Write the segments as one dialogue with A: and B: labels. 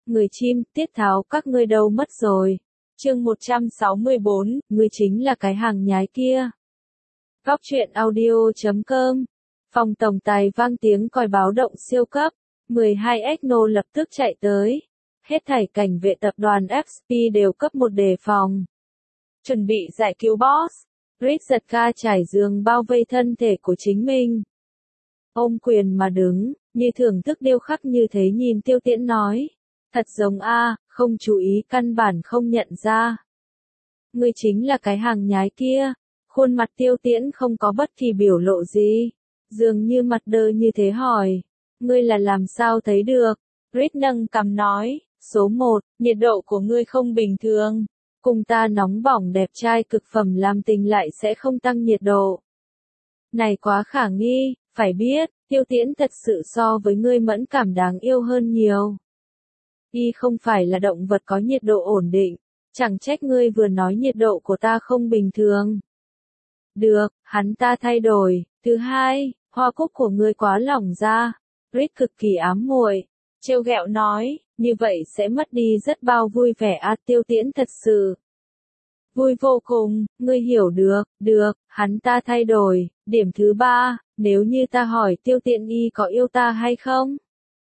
A: người chim, tiết tháo các ngươi đâu mất rồi. Chương 164, ngươi chính là cái hàng nhái kia. Góc truyện audio.com. Phòng tổng tài vang tiếng còi báo động siêu cấp, 12 Ecno lập tức chạy tới. Hết thảy cảnh vệ tập đoàn FP đều cấp một đề phòng. Chuẩn bị giải cứu boss. Reed giật ca trải giường bao vây thân thể của chính mình. Ôm quyền mà đứng, như thưởng thức điêu khắc như thế nhìn Tiêu Tiễn nói. Thật giống a, không chú ý căn bản không nhận ra. Ngươi chính là cái hàng nhái kia. Khuôn mặt Tiêu Tiễn không có bất kỳ biểu lộ gì. Dường như mặt đơ như thế hỏi. Ngươi là làm sao thấy được? Reed nâng cằm nói. Số 1, nhiệt độ của ngươi không bình thường. Cùng ta nóng bỏng đẹp trai cực phẩm làm tình lại sẽ không tăng nhiệt độ. Này quá khả nghi, phải biết, Tiêu Tiễn thật sự so với ngươi mẫn cảm đáng yêu hơn nhiều. Y không phải là động vật có nhiệt độ ổn định, chẳng trách ngươi vừa nói nhiệt độ của ta không bình thường. Được, hắn ta thay đổi. Thứ hai, hoa cúc của ngươi quá lỏng ra. Reed cực kỳ ám muội, trêu ghẹo nói, như vậy sẽ mất đi rất bao vui vẻ a. Tiêu Tiễn thật sự vui vô cùng, ngươi hiểu được, hắn ta thay đổi. Điểm thứ ba, nếu như ta hỏi Tiêu Tiễn y có yêu ta hay không?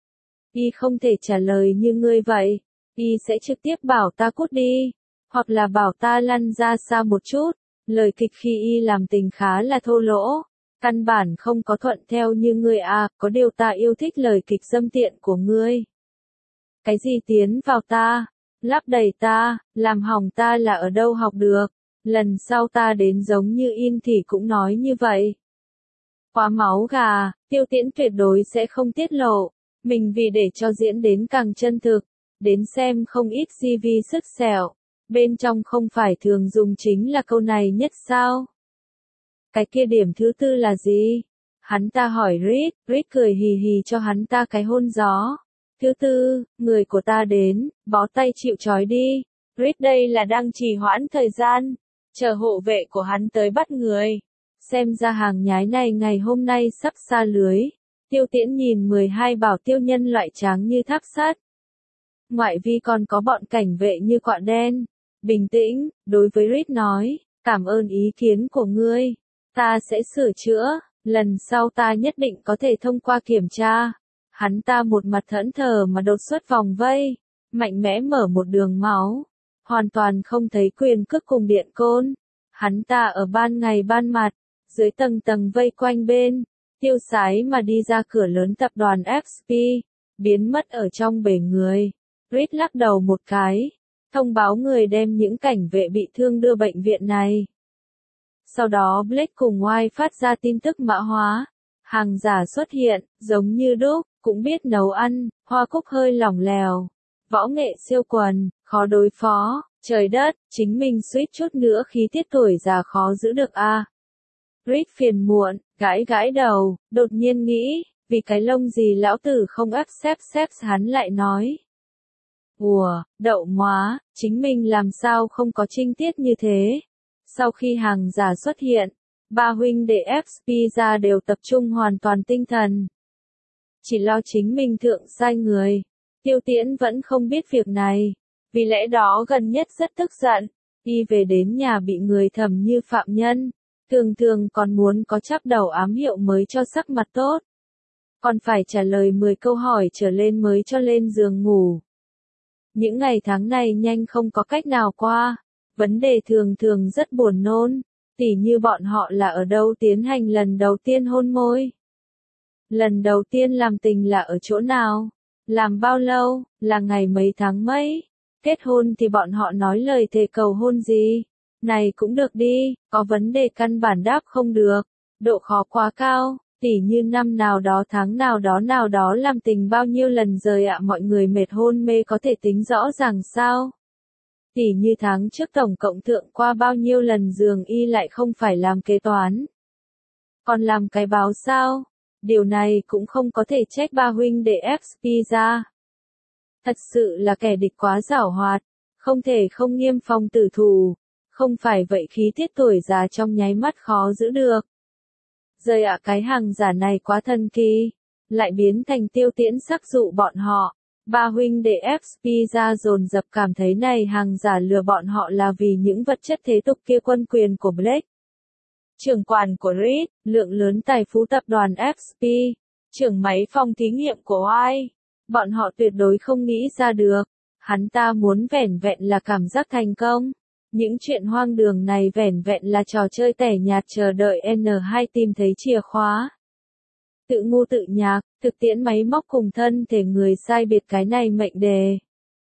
A: Y không thể trả lời như ngươi vậy, y sẽ trực tiếp bảo ta cút đi, hoặc là bảo ta lăn ra xa một chút. Lời kịch khi y làm tình khá là thô lỗ, căn bản không có thuận theo như ngươi à, có điều ta yêu thích lời kịch dâm tiện của ngươi. Cái gì tiến vào ta, lắp đầy ta, làm hỏng ta là ở đâu học được, lần sau ta đến giống như in thì cũng nói như vậy. Quá máu gà, Tiêu Tiễn tuyệt đối sẽ không tiết lộ, mình vì để cho diễn đến càng chân thực, đến xem không ít CV sứt sẹo, bên trong không phải thường dùng chính là câu này nhất sao? Cái kia điểm thứ tư là gì? Hắn ta hỏi Reed cười hì hì cho hắn ta cái hôn gió. Thứ tư, người của ta đến, bó tay chịu trói đi. Reed đây là đang trì hoãn thời gian, chờ hộ vệ của hắn tới bắt người. Xem ra hàng nhái này ngày hôm nay sắp xa lưới. Tiêu Tiễn nhìn 12 bảo tiêu nhân loại trắng như tháp sắt. Ngoại vi còn có bọn cảnh vệ như quạ đen. Bình tĩnh, đối với Reed nói, cảm ơn ý kiến của ngươi. Ta sẽ sửa chữa, lần sau ta nhất định có thể thông qua kiểm tra. Hắn ta một mặt thẫn thờ mà đột xuất vòng vây, mạnh mẽ mở một đường máu, hoàn toàn không thấy quyền cước cùng điện côn. Hắn ta ở ban ngày ban mặt, dưới tầng tầng vây quanh bên, tiêu sái mà đi ra cửa lớn tập đoàn FP, biến mất ở trong bể người. Reed lắc đầu một cái, thông báo người đem những cảnh vệ bị thương đưa bệnh viện này. Sau đó Blake cùng White phát ra tin tức mã hóa. Hàng giả xuất hiện, giống như đúc, cũng biết nấu ăn, hoa cúc hơi lỏng lèo. Võ nghệ siêu quần, khó đối phó, trời đất, chính mình suýt chút nữa khí tiết tuổi già khó giữ được a. Reed phiền muộn, gãi đầu, đột nhiên nghĩ, vì cái lông gì lão tử không áp xếp hắn lại nói. Ủa, đậu móa, chính mình làm sao không có trinh tiết như thế. Sau khi hàng giả xuất hiện, ba huynh đệ FP ra đều tập trung hoàn toàn tinh thần. Chỉ lo chính mình thượng sai người. Tiêu Tiễn vẫn không biết việc này. Vì lẽ đó gần nhất rất tức giận. Y về đến nhà bị người thẩm như phạm nhân. Thường còn muốn có chắp đầu ám hiệu mới cho sắc mặt tốt. Còn phải trả lời 10 câu hỏi trở lên mới cho lên giường ngủ. Những ngày tháng này nhanh không có cách nào qua. Vấn đề thường rất buồn nôn. Tỉ như bọn họ là ở đâu tiến hành lần đầu tiên hôn môi. Lần đầu tiên làm tình là ở chỗ nào? Làm bao lâu? Là ngày mấy tháng mấy? Kết hôn thì bọn họ nói lời thề cầu hôn gì? Này cũng được đi, có vấn đề căn bản đáp không được. Độ khó quá cao, tỉ như năm nào đó tháng nào đó làm tình bao nhiêu lần rồi ạ, mọi người mệt hôn mê có thể tính rõ ràng sao? Tỉ như tháng trước tổng cộng thượng qua bao nhiêu lần giường y lại không phải làm kế toán. Còn làm cái báo sao? Điều này cũng không có thể trách ba huynh đệ FP ra. Thật sự là kẻ địch quá giảo hoạt, không thể không nghiêm phòng tử thủ. Không phải vậy khí tiết tuổi già trong nháy mắt khó giữ được. Rời ạ, cái hàng giả này quá thần kỳ, lại biến thành Tiêu Tiễn sắc dụ bọn họ. Ba huynh đệ FP ra dồn dập cảm thấy này hàng giả lừa bọn họ là vì những vật chất thế tục kia, quân quyền của Blake, trưởng quản của Reed, lượng lớn tài phú tập đoàn FP, trưởng máy phòng thí nghiệm của White. Bọn họ tuyệt đối không nghĩ ra được. Hắn ta muốn vẻn vẹn là cảm giác thành công. Những chuyện hoang đường này vẻn vẹn là trò chơi tẻ nhạt chờ đợi N2 tìm thấy chìa khóa. Tự ngu tự nhạc, thực tiễn máy móc cùng thân thể người sai biệt, cái này mệnh đề.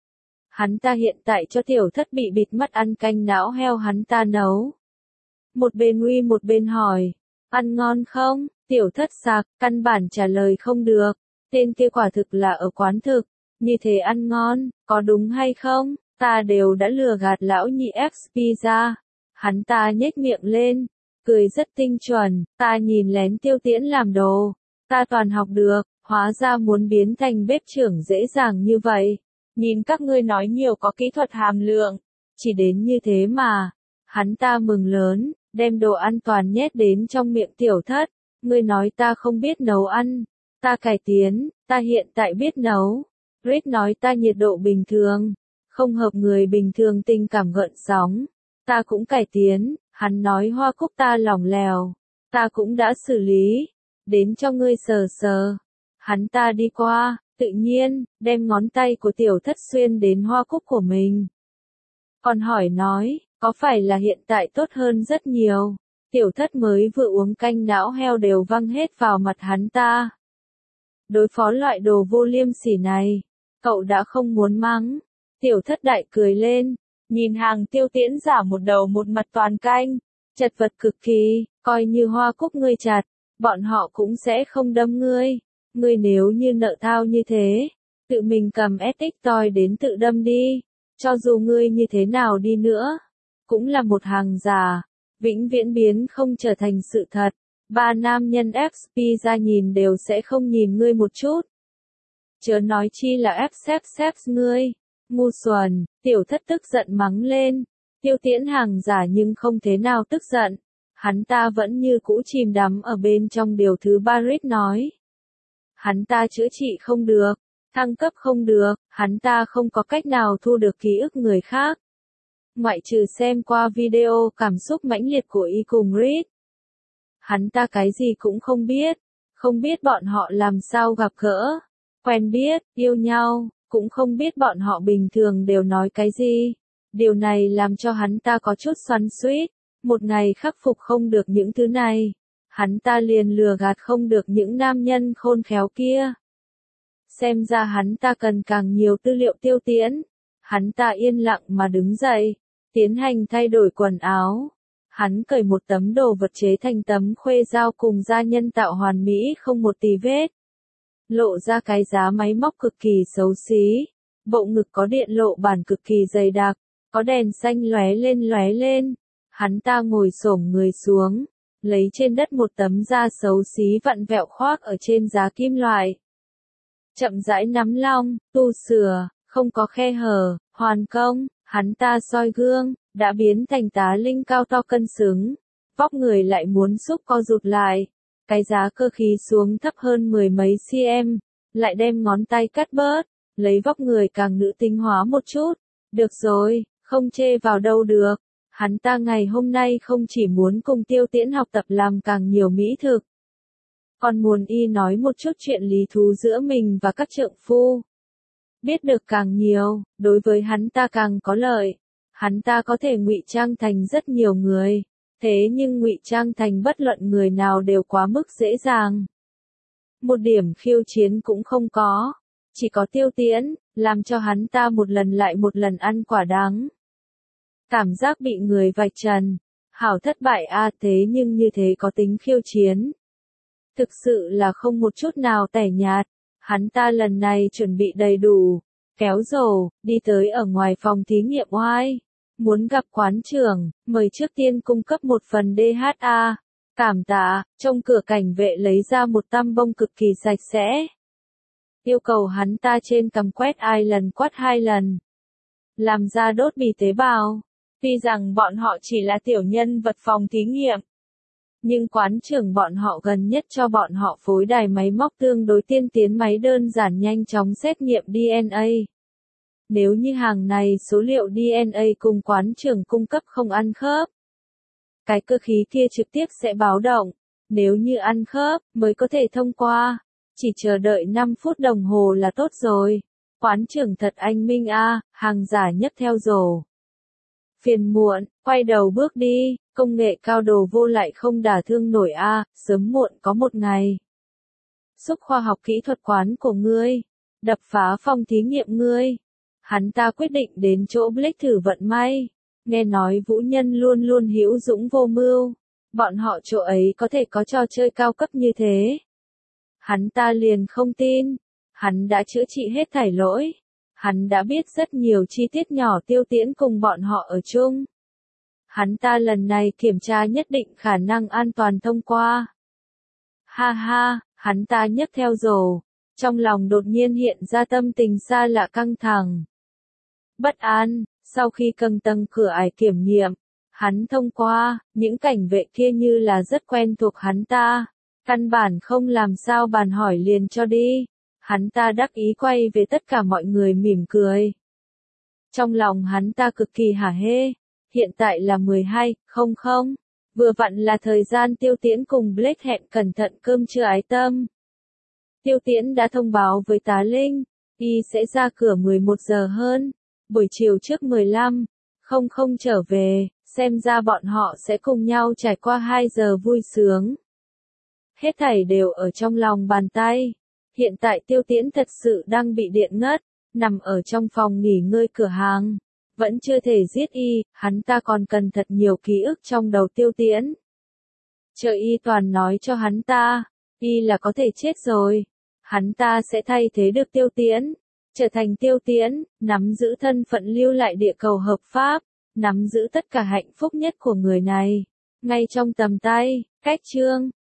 A: Hắn ta hiện tại cho tiểu thất bị bịt mắt ăn canh não heo hắn ta nấu. Một bên uy một bên hỏi, ăn ngon không? Tiểu thất sạc, căn bản trả lời không được. Tên kia quả thực là ở quán thực, như thế ăn ngon, có đúng hay không? Ta đều đã lừa gạt lão nhị XP ra. Hắn ta nhếch miệng lên, cười rất tinh chuẩn, ta nhìn lén Tiêu Tiễn làm đồ. Ta toàn học được, hóa ra muốn biến thành bếp trưởng dễ dàng như vậy. Nhìn các ngươi nói nhiều có kỹ thuật hàm lượng, chỉ đến như thế mà. Hắn ta mừng lớn, đem đồ ăn toàn nhét đến trong miệng tiểu thất. Ngươi nói ta không biết nấu ăn, ta cải tiến, ta hiện tại biết nấu. Reed nói ta nhiệt độ bình thường, không hợp người bình thường tình cảm gợn sóng. Ta cũng cải tiến, hắn nói hoa cúc ta lỏng lèo, ta cũng đã xử lý. Đến cho ngươi sờ sờ. Hắn ta đi qua, tự nhiên, đem ngón tay của tiểu thất xuyên đến hoa cúc của mình. Còn hỏi nói, có phải là hiện tại tốt hơn rất nhiều? Tiểu thất mới vừa uống canh não heo đều văng hết vào mặt hắn ta. Đối phó loại đồ vô liêm sỉ này, cậu đã không muốn mắng. Tiểu thất đại cười lên, nhìn hàng Tiêu Tiễn giả một đầu một mặt toàn canh, chật vật cực kỳ, coi như hoa cúc ngươi chặt, bọn họ cũng sẽ không đâm ngươi. Ngươi nếu như nợ thao như thế, tự mình cầm SX toy đến tự đâm đi, cho dù ngươi như thế nào đi nữa, cũng là một hàng giả, vĩnh viễn biến không trở thành sự thật. Ba nam nhân FP ra nhìn đều sẽ không nhìn ngươi một chút. Chớ nói chi là xếp ngươi. Ngu xuẩn, tiểu thất tức giận mắng lên. Tiêu Tiễn hàng giả nhưng không thế nào tức giận. Hắn ta vẫn như cũ chìm đắm ở bên trong điều thứ ba Reed nói. Hắn ta chữa trị không được, thăng cấp không được, hắn ta không có cách nào thu được ký ức người khác. Ngoại trừ xem qua video cảm xúc mãnh liệt của y cùng Reed. Hắn ta cái gì cũng không biết bọn họ làm sao gặp gỡ, quen biết, yêu nhau, cũng không biết bọn họ bình thường đều nói cái gì. Điều này làm cho hắn ta có chút xoắn xuýt, một ngày khắc phục không được những thứ này, hắn ta liền lừa gạt không được những nam nhân khôn khéo kia. Xem ra hắn ta cần càng nhiều tư liệu Tiêu Tiễn. Hắn ta yên lặng mà đứng dậy, tiến hành thay đổi quần áo. Hắn cởi một tấm đồ vật chế thành tấm khuê dao cùng da nhân tạo hoàn mỹ không một tì vết. Lộ ra cái giá máy móc cực kỳ xấu xí. Bộ ngực có điện lộ bản cực kỳ dày đặc, có đèn xanh lóe lên. Hắn ta ngồi xổm người xuống, lấy trên đất một tấm da xấu xí vặn vẹo khoác ở trên giá kim loại. Chậm rãi nắm long, tu sửa, không có khe hở, hoàn công. Hắn ta soi gương, đã biến thành tá linh cao to cân xứng. Vóc người lại muốn xúc co rụt lại. Cái giá cơ khí xuống thấp hơn 10 mấy cm. Lại đem ngón tay cắt bớt. Lấy vóc người càng nữ tính hóa một chút. Được rồi, không chê vào đâu được. Hắn ta ngày hôm nay không chỉ muốn cùng Tiêu Tiễn học tập làm càng nhiều mỹ thực. Còn muốn y nói một chút chuyện lý thú giữa mình và các trượng phu. Biết được càng nhiều, đối với hắn ta càng có lợi. Hắn ta có thể ngụy trang thành rất nhiều người, thế nhưng ngụy trang thành bất luận người nào đều quá mức dễ dàng. Một điểm khiêu chiến cũng không có, chỉ có Tiêu Tiễn, làm cho hắn ta một lần lại một lần ăn quả đắng. Cảm giác bị người vạch trần, hảo thất bại thế nhưng như thế có tính khiêu chiến. Thực sự là không một chút nào tẻ nhạt. Hắn ta lần này chuẩn bị đầy đủ, kéo rổ, đi tới ở ngoài phòng thí nghiệm oai. Muốn gặp quán trưởng, mời trước tiên cung cấp một phần DHA. Cảm tạ, trong cửa cảnh vệ lấy ra một tăm bông cực kỳ sạch sẽ. Yêu cầu hắn ta trên cằm quét quát 2 lần. Làm ra đốt bì tế bào. Tuy rằng bọn họ chỉ là tiểu nhân vật phòng thí nghiệm. Nhưng quán trưởng bọn họ gần nhất cho bọn họ phối đài máy móc tương đối tiên tiến, máy đơn giản nhanh chóng xét nghiệm DNA. Nếu như hàng này số liệu DNA cùng quán trưởng cung cấp không ăn khớp, cái cơ khí kia trực tiếp sẽ báo động. Nếu như ăn khớp, mới có thể thông qua. Chỉ chờ đợi 5 phút đồng hồ là tốt rồi. Quán trưởng thật anh minh a, hàng giả nhấc theo rổ. Phiền muộn, quay đầu bước đi, công nghệ cao đồ vô lại không đả thương nổi a, sớm muộn có một ngày. Xúc khoa học kỹ thuật quán của ngươi, đập phá phòng thí nghiệm ngươi. Hắn ta quyết định đến chỗ Blake thử vận may. Nghe nói Vũ Nhân luôn luôn hữu dũng vô mưu. Bọn họ chỗ ấy có thể có trò chơi cao cấp như thế. Hắn ta liền không tin. Hắn đã chữa trị hết thảy lỗi. Hắn đã biết rất nhiều chi tiết nhỏ Tiêu Tiễn cùng bọn họ ở chung. Hắn ta lần này kiểm tra nhất định khả năng an toàn thông qua. Ha ha, hắn ta nhấc theo rổ. Trong lòng đột nhiên hiện ra tâm tình xa lạ căng thẳng. Bất an, sau khi cầm tầng cửa ải kiểm nghiệm, hắn thông qua, những cảnh vệ kia như là rất quen thuộc hắn ta. Căn bản không làm sao bàn hỏi liền cho đi. Hắn ta đắc ý quay về tất cả mọi người mỉm cười. Trong lòng hắn ta cực kỳ hả hê. Hiện tại là 12:00, vừa vặn là thời gian Tiêu Tiễn cùng Blake hẹn cẩn thận cơm trưa ái tâm. Tiêu Tiễn đã thông báo với tá Linh, y sẽ ra cửa 11 giờ hơn, buổi chiều trước 15:00 trở về, xem ra bọn họ sẽ cùng nhau trải qua 2 giờ vui sướng. Hết thảy đều ở trong lòng bàn tay. Hiện tại Tiêu Tiễn thật sự đang bị điện ngất, nằm ở trong phòng nghỉ ngơi cửa hàng. Vẫn chưa thể giết y, hắn ta còn cần thật nhiều ký ức trong đầu Tiêu Tiễn. Chờ y toàn nói cho hắn ta, y là có thể chết rồi. Hắn ta sẽ thay thế được Tiêu Tiễn, trở thành Tiêu Tiễn, nắm giữ thân phận lưu lại địa cầu hợp pháp, nắm giữ tất cả hạnh phúc nhất của người này, ngay trong tầm tay. Cách chương